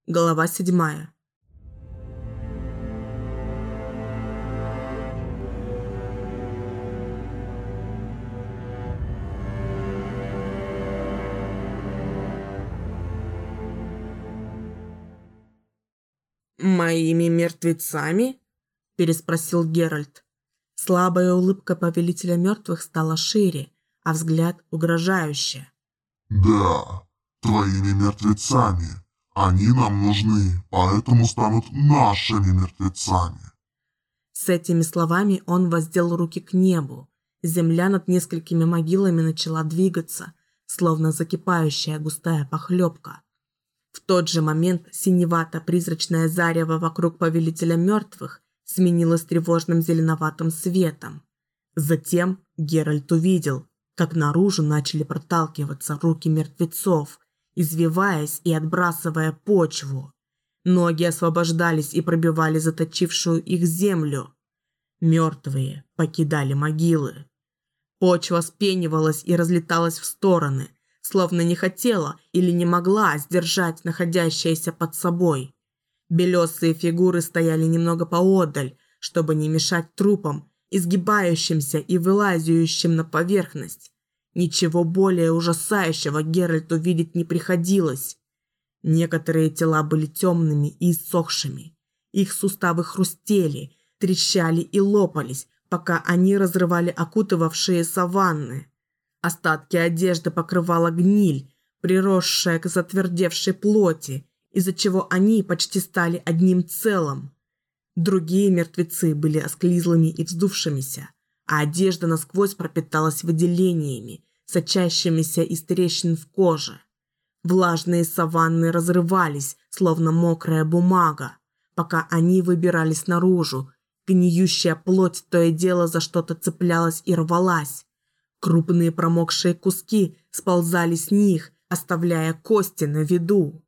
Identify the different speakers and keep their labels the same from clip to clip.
Speaker 1: Глава 7. «Моими мертвецами?» – переспросил Геральт. Слабая улыбка повелителя мертвых стала шире, а взгляд угрожающе.
Speaker 2: «Да, твоими мертвецами. Они нам нужны, поэтому станут нашими мертвецами».
Speaker 1: С этими словами он воздел руки к небу. Земля над несколькими могилами начала двигаться, словно закипающая густая похлебка. В тот же момент синевато-призрачное зарево вокруг повелителя мертвых сменилось тревожным зеленоватым светом. Затем Геральт увидел, как наружу начали проталкиваться руки мертвецов, извиваясь и отбрасывая почву. Ноги освобождались и пробивали заточившую их землю. Мертвые покидали могилы. Почва вспенивалась и разлеталась в стороны, словно не хотела или не могла сдержать находящееся под собой. Белесые фигуры стояли немного поодаль, чтобы не мешать трупам, изгибающимся и вылазящим на поверхность. Ничего более ужасающего Геральту видеть не приходилось. Некоторые тела были темными и иссохшими. Их суставы хрустели, трещали и лопались, пока они разрывали окутывавшие саванны. Остатки одежды покрывала гниль, приросшая к затвердевшей плоти, из-за чего они почти стали одним целым. Другие мертвецы были осклизлыми и вздувшимися, а одежда насквозь пропиталась выделениями, сочащимися из трещин в коже. Влажные саванны разрывались, словно мокрая бумага, пока они выбирались наружу. Гниющая плоть то и дело за что-то цеплялась и рвалась. Крупные промокшие куски сползали с них, оставляя кости на виду.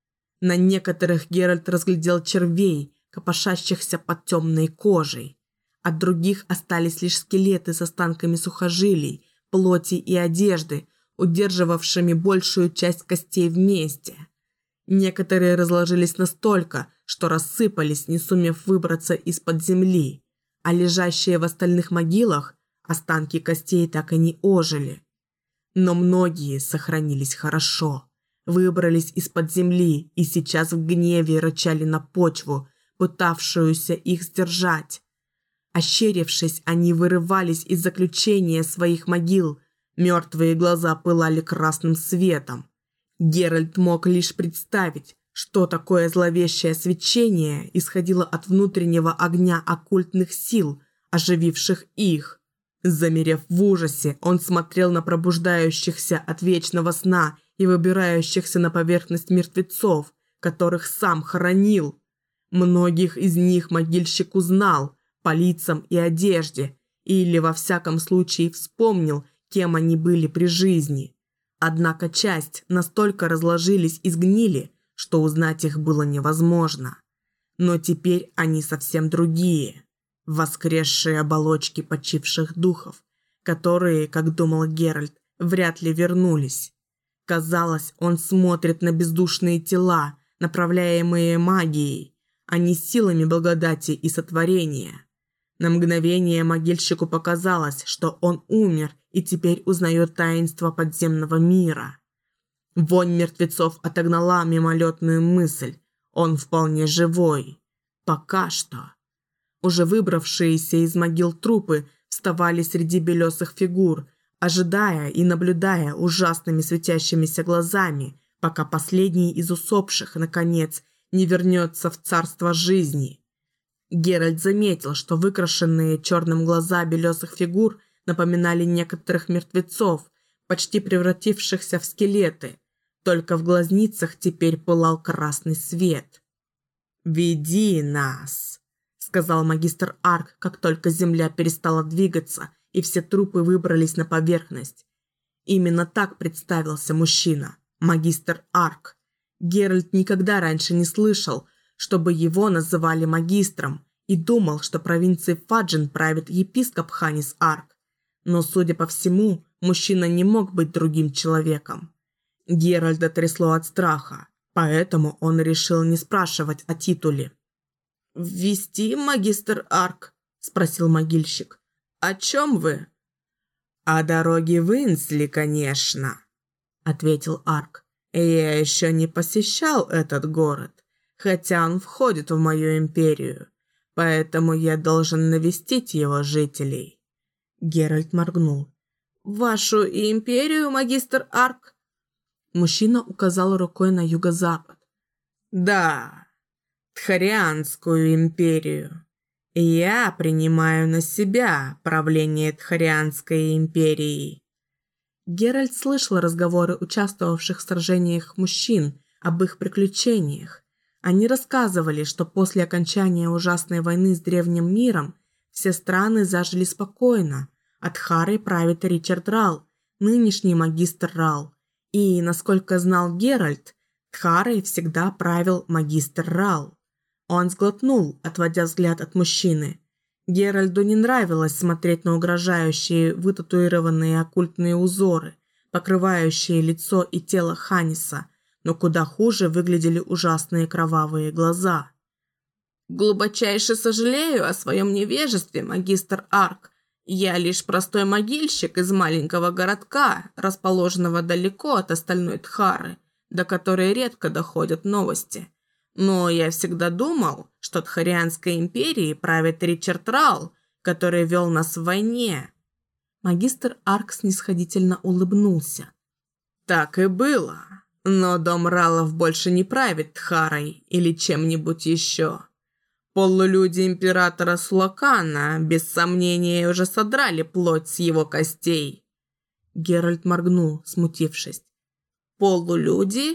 Speaker 1: На некоторых Геральт разглядел червей, копошащихся под темной кожей. От других остались лишь скелеты с останками сухожилий, плоти и одежды, удерживавшими большую часть костей вместе. Некоторые разложились настолько, что рассыпались, не сумев выбраться из-под земли, а лежащие в остальных могилах останки костей так и не ожили. Но многие сохранились хорошо, выбрались из-под земли и сейчас в гневе рычали на почву, пытавшуюся их сдержать. Ощерившись, они вырывались из заключения своих могил, мертвые глаза пылали красным светом. Геральт мог лишь представить, что такое зловещее свечение исходило от внутреннего огня оккультных сил, ожививших их. Замерев в ужасе, он смотрел на пробуждающихся от вечного сна и выбирающихся на поверхность мертвецов, которых сам хоронил. Многих из них могильщик узнал по лицам и одежде, или во всяком случае вспомнил, кем они были при жизни. Однако часть настолько разложились и сгнили, что узнать их было невозможно. Но теперь они совсем другие. Воскресшие оболочки почивших духов, которые, как думал Геральт, вряд ли вернулись. Казалось, он смотрит на бездушные тела, направляемые магией, а не силами благодати и сотворения. На мгновение могильщику показалось, что он умер и теперь узнает таинство подземного мира. Вонь мертвецов отогнала мимолетную мысль. Он вполне живой. Пока что. Уже выбравшиеся из могил трупы вставали среди белесых фигур, ожидая и наблюдая ужасными светящимися глазами, пока последний из усопших, наконец, не вернется в царство жизни. Геральт заметил, что выкрашенные черным глаза белесых фигур напоминали некоторых мертвецов, почти превратившихся в скелеты. Только в глазницах теперь пылал красный свет. «Веди нас», — сказал магистр Арк, как только земля перестала двигаться, и все трупы выбрались на поверхность. Именно так представился мужчина, магистр Арк. Геральт никогда раньше не слышал, чтобы его называли магистром, и думал, что провинцией Фаджин правит епископ Ханис Арк. Но, судя по всему, мужчина не мог быть другим человеком. Геральда трясло от страха. Поэтому он решил не спрашивать о титуле. «Ввести, магистр Арк?» – спросил могильщик. «О чем вы?» «О дороге в Инсли, конечно», – ответил Арк. «Я еще не посещал этот город, хотя он входит в мою империю, поэтому я должен навестить его жителей». Геральт моргнул. «Вашу империю, магистр Арк?» Мужчина указал рукой на юго-запад. «Да, Тхарианскую империю. Я принимаю на себя правление Тхарианской империей». Геральт слышал разговоры участвовавших в сражениях мужчин об их приключениях. Они рассказывали, что после окончания ужасной войны с древним миром все страны зажили спокойно, а Тхарой правит Ричард Рал, нынешний магистр Рал. И, насколько знал Геральт, Тхарой всегда правил магистр Рал. Он сглотнул, отводя взгляд от мужчины. Геральду не нравилось смотреть на угрожающие вытатуированные оккультные узоры, покрывающие лицо и тело Ханиса, но куда хуже выглядели ужасные кровавые глаза. «Глубочайше сожалею о своем невежестве, магистр Арк. Я лишь простой могильщик из маленького городка, расположенного далеко от остальной Тхары, до которой редко доходят новости. Но я всегда думал, что Тхарианской империей правит Ричард Рал, который вел нас в войне». Магистр Арк снисходительно улыбнулся. «Так и было. Но дом Ралов больше не правит Тхарой или чем-нибудь еще. Полулюди императора Сулакана, без сомнения, уже содрали плоть с его костей». Геральт моргнул, смутившись. «Полулюди?»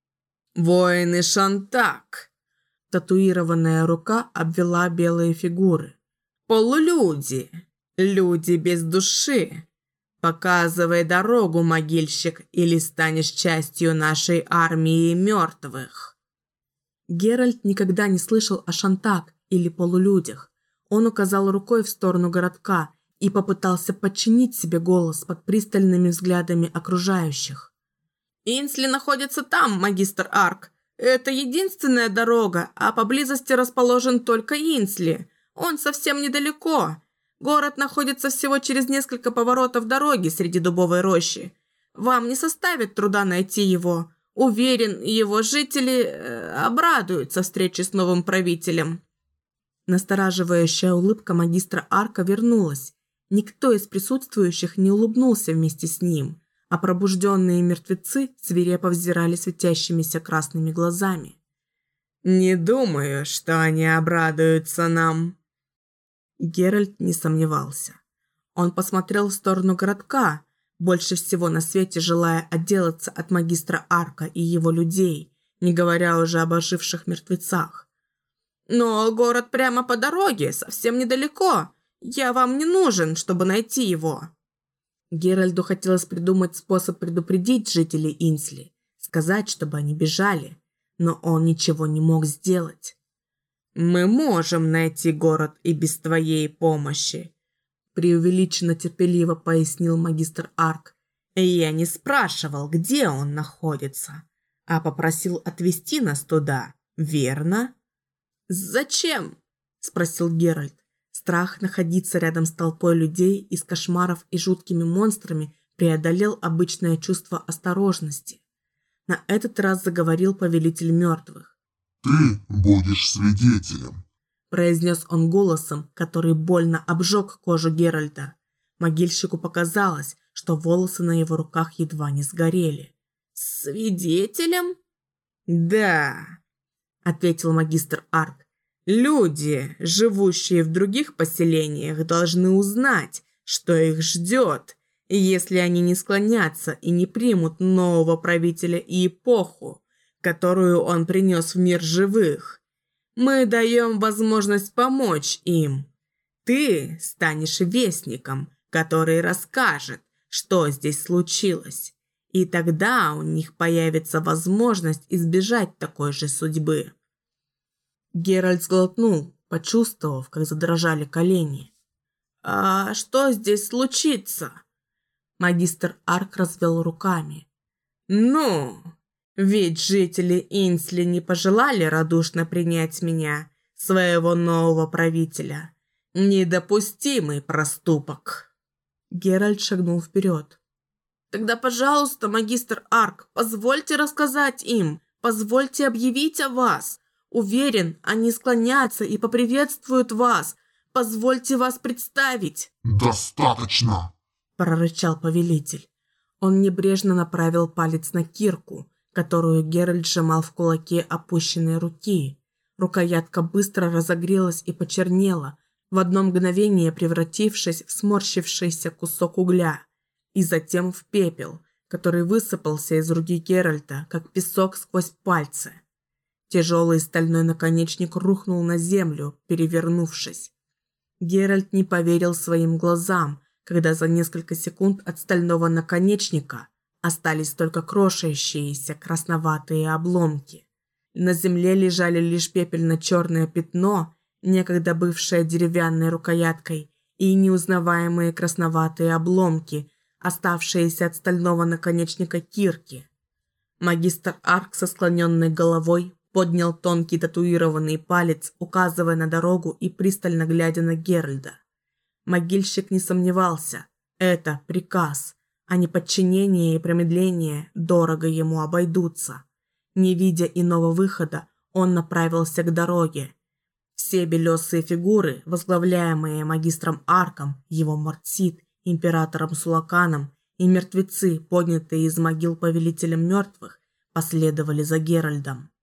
Speaker 1: «Воины Шантак!» Татуированная рука обвела белые фигуры. «Полулюди! Люди без души! Показывай дорогу, могильщик, или станешь частью нашей армии мертвых!» Геральт никогда не слышал о Шантак или полулюдях. Он указал рукой в сторону городка и попытался подчинить себе голос под пристальными взглядами окружающих. «Инсли находится там, магистр Арк. Это единственная дорога, а поблизости расположен только Инсли. Он совсем недалеко. Город находится всего через несколько поворотов дороги среди дубовой рощи. Вам не составит труда найти его. Уверен, его жители обрадуются встрече с новым правителем». Настораживающая улыбка магистра Арка вернулась. Никто из присутствующих не улыбнулся вместе с ним, а пробужденные мертвецы свирепо взирали светящимися красными глазами. «Не думаю, что они обрадуются нам». Геральт не сомневался. Он посмотрел в сторону городка, больше всего на свете желая отделаться от магистра Арка и его людей, не говоря уже об оживших мертвецах. «Но город прямо по дороге, совсем недалеко. Я вам не нужен, чтобы найти его». Геральду хотелось придумать способ предупредить жителей Инсли, сказать, чтобы они бежали, но он ничего не мог сделать. «Мы можем найти город и без твоей помощи», преувеличенно терпеливо пояснил магистр Арк. «Я не спрашивал, где он находится, а попросил отвезти нас туда, верно?» «Зачем?» – спросил Геральт. Страх находиться рядом с толпой людей из кошмаров и жуткими монстрами преодолел обычное чувство осторожности. На этот раз заговорил повелитель мертвых.
Speaker 2: «Ты будешь свидетелем»,
Speaker 1: – произнес он голосом, который больно обжег кожу Геральта. Могильщику показалось, что волосы на его руках едва не сгорели. «Свидетелем?» «Да», – ответил магистр Арк. «Люди, живущие в других поселениях, должны узнать, что их ждет, если они не склонятся и не примут нового правителя и эпоху, которую он принес в мир живых. Мы даем возможность помочь им. Ты станешь вестником, который расскажет, что здесь случилось, и тогда у них появится возможность избежать такой же судьбы». Геральт сглотнул, почувствовав, как задрожали колени. «А что здесь случится?» Магистр Арк развел руками. «Ну, Ведь жители Инсли не пожелали радушно принять меня, своего нового правителя. Недопустимый проступок. Геральт шагнул вперед. Тогда, пожалуйста, магистр Арк, позвольте рассказать им, позвольте объявить о вас. Уверен, они склонятся и поприветствуют вас. Позвольте вас представить.
Speaker 2: «Достаточно!»
Speaker 1: – прорычал повелитель. Он небрежно направил палец на кирку, которую Геральт сжимал в кулаке опущенной руки. Рукоятка быстро разогрелась и почернела, в одно мгновение превратившись в сморщившийся кусок угля, и затем в пепел, который высыпался из руки Геральта, как песок сквозь пальцы. Тяжелый стальной наконечник рухнул на землю, перевернувшись. Геральт не поверил своим глазам, когда за несколько секунд от стального наконечника остались только крошащиеся красноватые обломки. На земле лежали лишь пепельно-черное пятно, некогда бывшее деревянной рукояткой, и неузнаваемые красноватые обломки, оставшиеся от стального наконечника кирки. Магистр Арк со склоненной головой поднял тонкий татуированный палец, указывая на дорогу и пристально глядя на Геральда. Могильщик не сомневался. Это приказ, а неподчинение и промедление дорого ему обойдутся. Не видя иного выхода, он направился к дороге. Все белесые фигуры, возглавляемые магистром Арком, его Мортсид, императором Сулаканом и мертвецы, поднятые из могил повелителем мертвых, последовали за Геральдом.